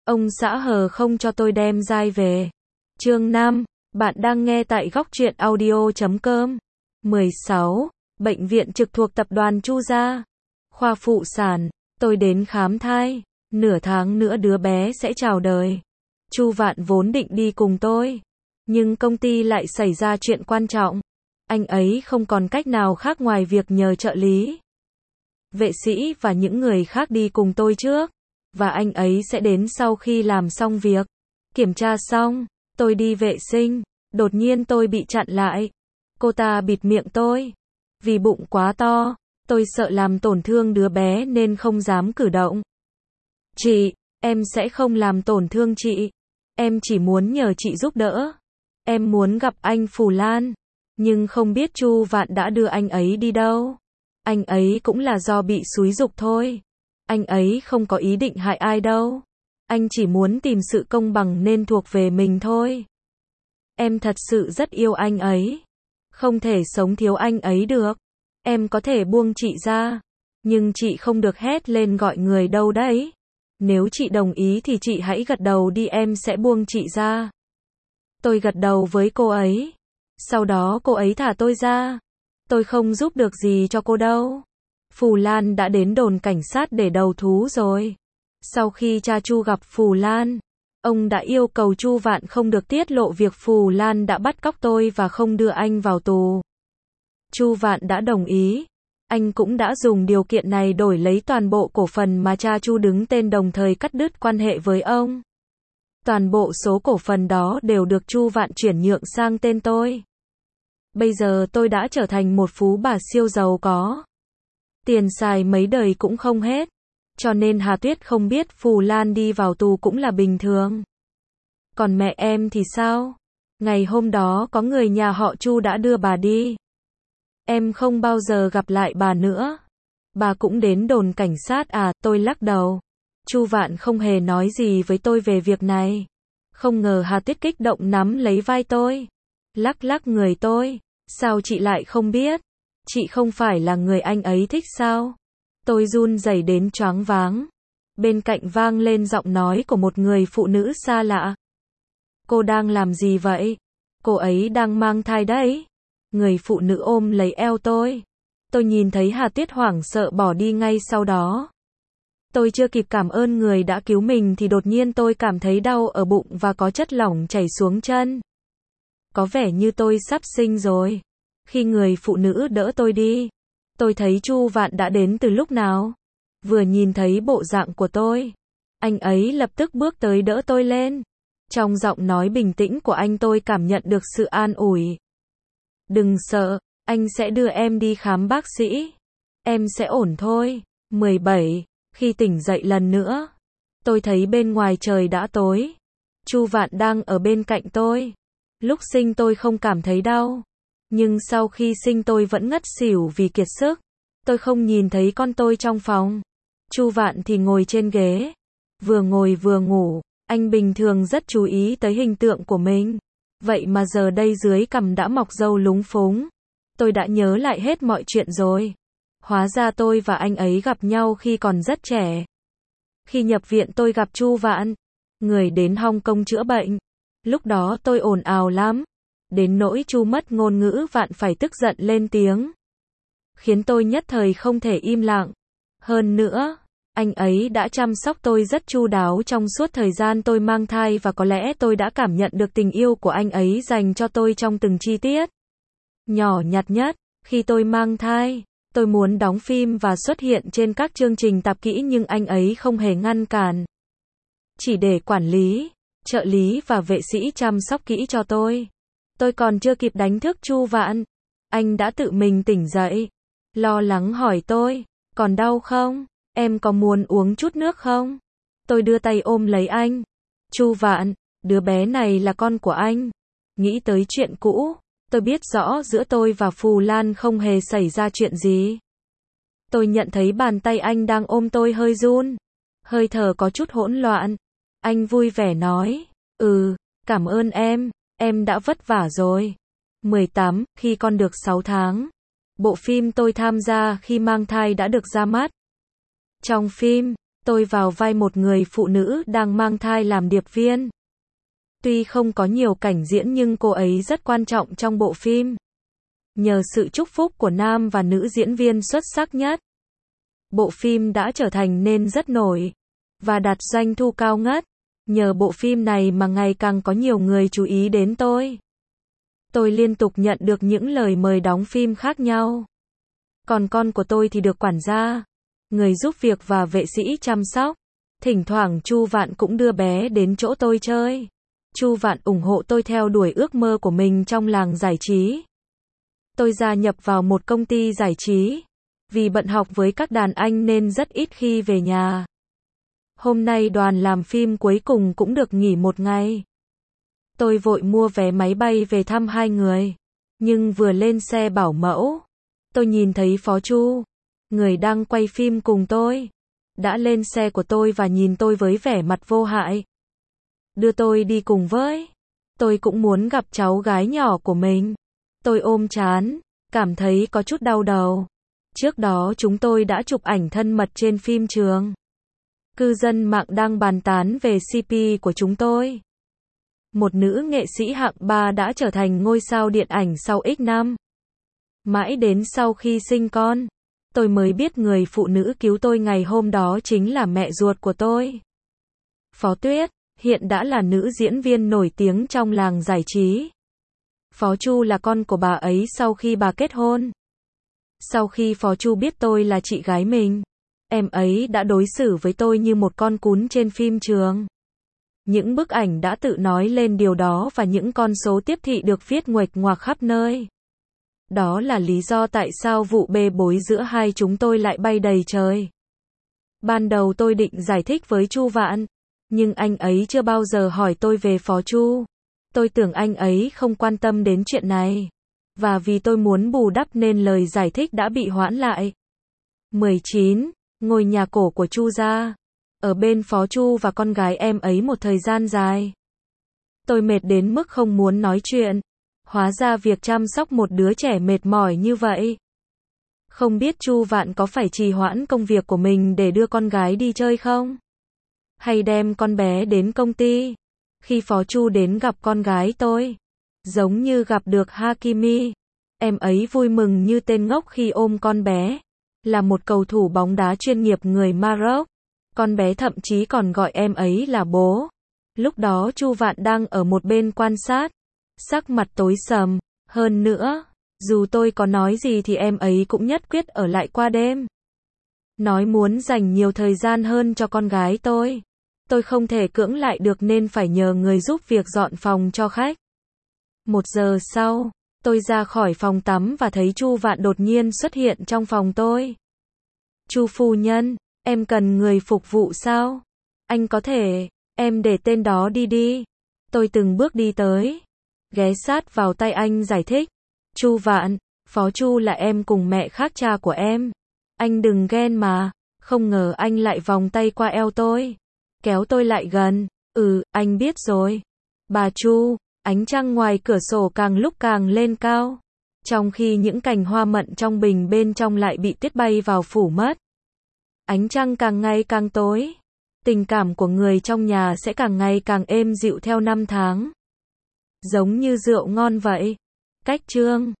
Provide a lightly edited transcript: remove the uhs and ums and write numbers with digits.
Ông xã hờ không cho tôi đem dai về. Chương 5, bạn đang nghe tại góc truyện audio.com. 16. Bệnh viện trực thuộc tập đoàn Chu Gia. Khoa phụ sản, tôi đến khám thai, nửa tháng nữa đứa bé sẽ chào đời. Chu Vạn vốn định đi cùng tôi, nhưng công ty lại xảy ra chuyện quan trọng. Anh ấy không còn cách nào khác ngoài việc nhờ trợ lý, vệ sĩ và những người khác đi cùng tôi trước, và anh ấy sẽ đến sau khi làm xong việc. Kiểm tra xong, tôi đi vệ sinh, đột nhiên tôi bị chặn lại. Cô ta bịt miệng tôi. Vì bụng quá to, tôi sợ làm tổn thương đứa bé nên không dám cử động. Chị, em sẽ không làm tổn thương chị. Em chỉ muốn nhờ chị giúp đỡ. Em muốn gặp anh Phù Lan, nhưng không biết Chu Vạn đã đưa anh ấy đi đâu. Anh ấy cũng là do bị xúi giục thôi. Anh ấy không có ý định hại ai đâu. Anh chỉ muốn tìm sự công bằng nên thuộc về mình thôi. Em thật sự rất yêu anh ấy. Không thể sống thiếu anh ấy được. Em có thể buông chị ra, nhưng chị không được hét lên gọi người đâu đấy. Nếu chị đồng ý thì chị hãy gật đầu đi, em sẽ buông chị ra. Tôi gật đầu với cô ấy. Sau đó cô ấy thả tôi ra. Tôi không giúp được gì cho cô đâu. Phù Lan đã đến đồn cảnh sát để đầu thú rồi. Sau khi cha Chu gặp Phù Lan, ông đã yêu cầu Chu Vạn không được tiết lộ việc Phù Lan đã bắt cóc tôi và không đưa anh vào tù. Chu Vạn đã đồng ý. Anh cũng đã dùng điều kiện này đổi lấy toàn bộ cổ phần mà cha Chu đứng tên, đồng thời cắt đứt quan hệ với ông. Toàn bộ số cổ phần đó đều được Chu Vạn chuyển nhượng sang tên tôi. Bây giờ tôi đã trở thành một phú bà siêu giàu có. Tiền xài mấy đời cũng không hết. Cho nên Hà Tuyết không biết Phù Lan đi vào tù cũng là bình thường. Còn mẹ em thì sao? Ngày hôm đó có người nhà họ Chu đã đưa bà đi. Em không bao giờ gặp lại bà nữa. Bà cũng đến đồn cảnh sát à? Tôi lắc đầu. Chu Vạn không hề nói gì với tôi về việc này. Không ngờ Hà Tuyết kích động nắm lấy vai tôi, lắc lắc người tôi. Sao chị lại không biết? Chị không phải là người anh ấy thích sao? Tôi run rẩy đến choáng váng. Bên cạnh vang lên giọng nói của một người phụ nữ xa lạ. Cô đang làm gì vậy? Cô ấy đang mang thai đấy. Người phụ nữ ôm lấy eo tôi. Tôi nhìn thấy Hà Tuyết hoảng sợ bỏ đi ngay sau đó. Tôi chưa kịp cảm ơn người đã cứu mình thì đột nhiên tôi cảm thấy đau ở bụng và có chất lỏng chảy xuống chân. Có vẻ như tôi sắp sinh rồi. Khi người phụ nữ đỡ tôi đi, tôi thấy Chu Vạn đã đến từ lúc nào. Vừa nhìn thấy bộ dạng của tôi, anh ấy lập tức bước tới đỡ tôi lên. Trong giọng nói bình tĩnh của anh tôi cảm nhận được sự an ủi. Đừng sợ, anh sẽ đưa em đi khám bác sĩ. Em sẽ ổn thôi. 17. Khi tỉnh dậy lần nữa, tôi thấy bên ngoài trời đã tối. Chu Vạn đang ở bên cạnh tôi. Lúc sinh tôi không cảm thấy đau, nhưng sau khi sinh tôi vẫn ngất xỉu vì kiệt sức. Tôi không nhìn thấy con tôi trong phòng. Chu Vạn thì ngồi trên ghế, vừa ngồi vừa ngủ. Anh bình thường rất chú ý tới hình tượng của mình. Vậy mà giờ đây dưới cằm đã mọc râu lúng phúng. Tôi đã nhớ lại hết mọi chuyện rồi. Hóa ra tôi và anh ấy gặp nhau khi còn rất trẻ. Khi nhập viện tôi gặp Chu Vạn, người đến Hong Kong chữa bệnh. Lúc đó tôi ồn ào lắm, đến nỗi Chu mất ngôn ngữ, Vạn phải tức giận lên tiếng, khiến tôi nhất thời không thể im lặng. Hơn nữa, anh ấy đã chăm sóc tôi rất chu đáo trong suốt thời gian tôi mang thai, và có lẽ tôi đã cảm nhận được tình yêu của anh ấy dành cho tôi trong từng chi tiết nhỏ nhặt nhất. Khi tôi mang thai, tôi muốn đóng phim và xuất hiện trên các chương trình tạp kỹ, nhưng anh ấy không hề ngăn cản. Chỉ để quản lý, trợ lý và vệ sĩ chăm sóc kỹ cho tôi. Tôi còn chưa kịp đánh thức Chu Vạn, anh đã tự mình tỉnh dậy, lo lắng hỏi tôi, còn đau không? Em có muốn uống chút nước không? Tôi đưa tay ôm lấy anh. Chu Vạn, đứa bé này là con của anh. Nghĩ tới chuyện cũ, tôi biết rõ giữa tôi và Phù Lan không hề xảy ra chuyện gì. Tôi nhận thấy bàn tay anh đang ôm tôi hơi run, hơi thở có chút hỗn loạn. Anh vui vẻ nói, cảm ơn em đã vất vả rồi. 18. Khi con được 6 tháng, bộ phim tôi tham gia khi mang thai đã được ra mắt. Trong phim, Tôi vào vai một người phụ nữ đang mang thai làm điệp viên. Tuy không có nhiều cảnh diễn nhưng cô ấy rất quan trọng trong bộ phim. Nhờ sự chúc phúc của nam và nữ diễn viên xuất sắc nhất, bộ phim đã trở thành nên rất nổi và đạt doanh thu cao ngất. Nhờ bộ phim này mà ngày càng có nhiều người chú ý đến tôi. Tôi liên tục nhận được những lời mời đóng phim khác nhau. Còn con của tôi thì được quản gia, người giúp việc và vệ sĩ chăm sóc. Thỉnh thoảng Chu Vạn cũng đưa bé đến chỗ tôi chơi. Chu Vạn ủng hộ tôi theo đuổi ước mơ của mình trong làng giải trí. Tôi gia nhập vào một công ty giải trí. Vì bận học với các đàn anh nên rất ít khi về nhà. Hôm nay đoàn làm phim cuối cùng cũng được nghỉ một ngày. Tôi vội mua vé máy bay về thăm hai người. Nhưng vừa lên xe bảo mẫu, tôi nhìn thấy Phó Chu, người đang quay phim cùng tôi, đã lên xe của tôi và nhìn tôi với vẻ mặt vô hại. Đưa tôi đi cùng với. Tôi cũng muốn gặp cháu gái nhỏ của mình. Tôi ôm trán, cảm thấy có chút đau đầu. Trước đó chúng tôi đã chụp ảnh thân mật trên phim trường. Cư dân mạng đang bàn tán về CP của chúng tôi. Một nữ nghệ sĩ hạng 3 đã trở thành ngôi sao điện ảnh sau X năm. Mãi đến sau khi sinh con, tôi mới biết người phụ nữ cứu tôi ngày hôm đó chính là mẹ ruột của tôi. Phó Tuyết, hiện đã là nữ diễn viên nổi tiếng trong làng giải trí. Phó Chu là con của bà ấy sau khi bà kết hôn. Sau khi Phó Chu biết tôi là chị gái mình, em ấy đã đối xử với tôi như một con cún trên phim trường. Những bức ảnh đã tự nói lên điều đó và những con số tiếp thị được viết nguệch ngoạc khắp nơi. Đó là lý do tại sao vụ bê bối giữa hai chúng tôi lại bay đầy trời. Ban đầu tôi định giải thích với Chu Vạn, nhưng anh ấy chưa bao giờ hỏi tôi về Phó Chu. Tôi tưởng anh ấy không quan tâm đến chuyện này. Và vì tôi muốn bù đắp nên lời giải thích đã bị hoãn lại. 19. Ngôi nhà cổ của Chu gia. Ở bên Phó Chu và con gái em ấy một thời gian dài. Tôi mệt đến mức không muốn nói chuyện. Hóa ra việc chăm sóc một đứa trẻ mệt mỏi như vậy. Không biết Chu Vạn có phải trì hoãn công việc của mình để đưa con gái đi chơi không? Hay đem con bé đến công ty? Khi Phó Chu đến gặp con gái tôi, giống như gặp được Hakimi. Em ấy vui mừng như tên ngốc khi ôm con bé. Là một cầu thủ bóng đá chuyên nghiệp người Maroc. Con bé thậm chí còn gọi em ấy là bố. Lúc đó Chu Vạn đang ở một bên quan sát. Sắc mặt tối sầm. Hơn nữa, dù tôi có nói gì thì em ấy cũng nhất quyết ở lại qua đêm. Nói muốn dành nhiều thời gian hơn cho con gái tôi. Tôi không thể cưỡng lại được nên phải nhờ người giúp việc dọn phòng cho khách. 1 giờ sau, tôi ra khỏi phòng tắm và thấy Chu Vạn đột nhiên xuất hiện trong phòng tôi. Chu phu nhân, em cần người phục vụ sao? Anh có thể, em để tên đó đi đi. Tôi từng bước đi tới, ghé sát vào tay anh giải thích. Chu Vạn, Phó Chu là em cùng mẹ khác cha của em. Anh đừng ghen mà. Không ngờ anh lại vòng tay qua eo tôi, kéo tôi lại gần. Anh biết rồi. Bà Chu, ánh trăng ngoài cửa sổ càng lúc càng lên cao. Trong khi những cành hoa mận trong bình bên trong lại bị tuyết bay vào phủ mất. Ánh trăng càng ngày càng tối. Tình cảm của người trong nhà sẽ càng ngày càng êm dịu theo năm tháng. Giống như rượu ngon vậy. Cách chương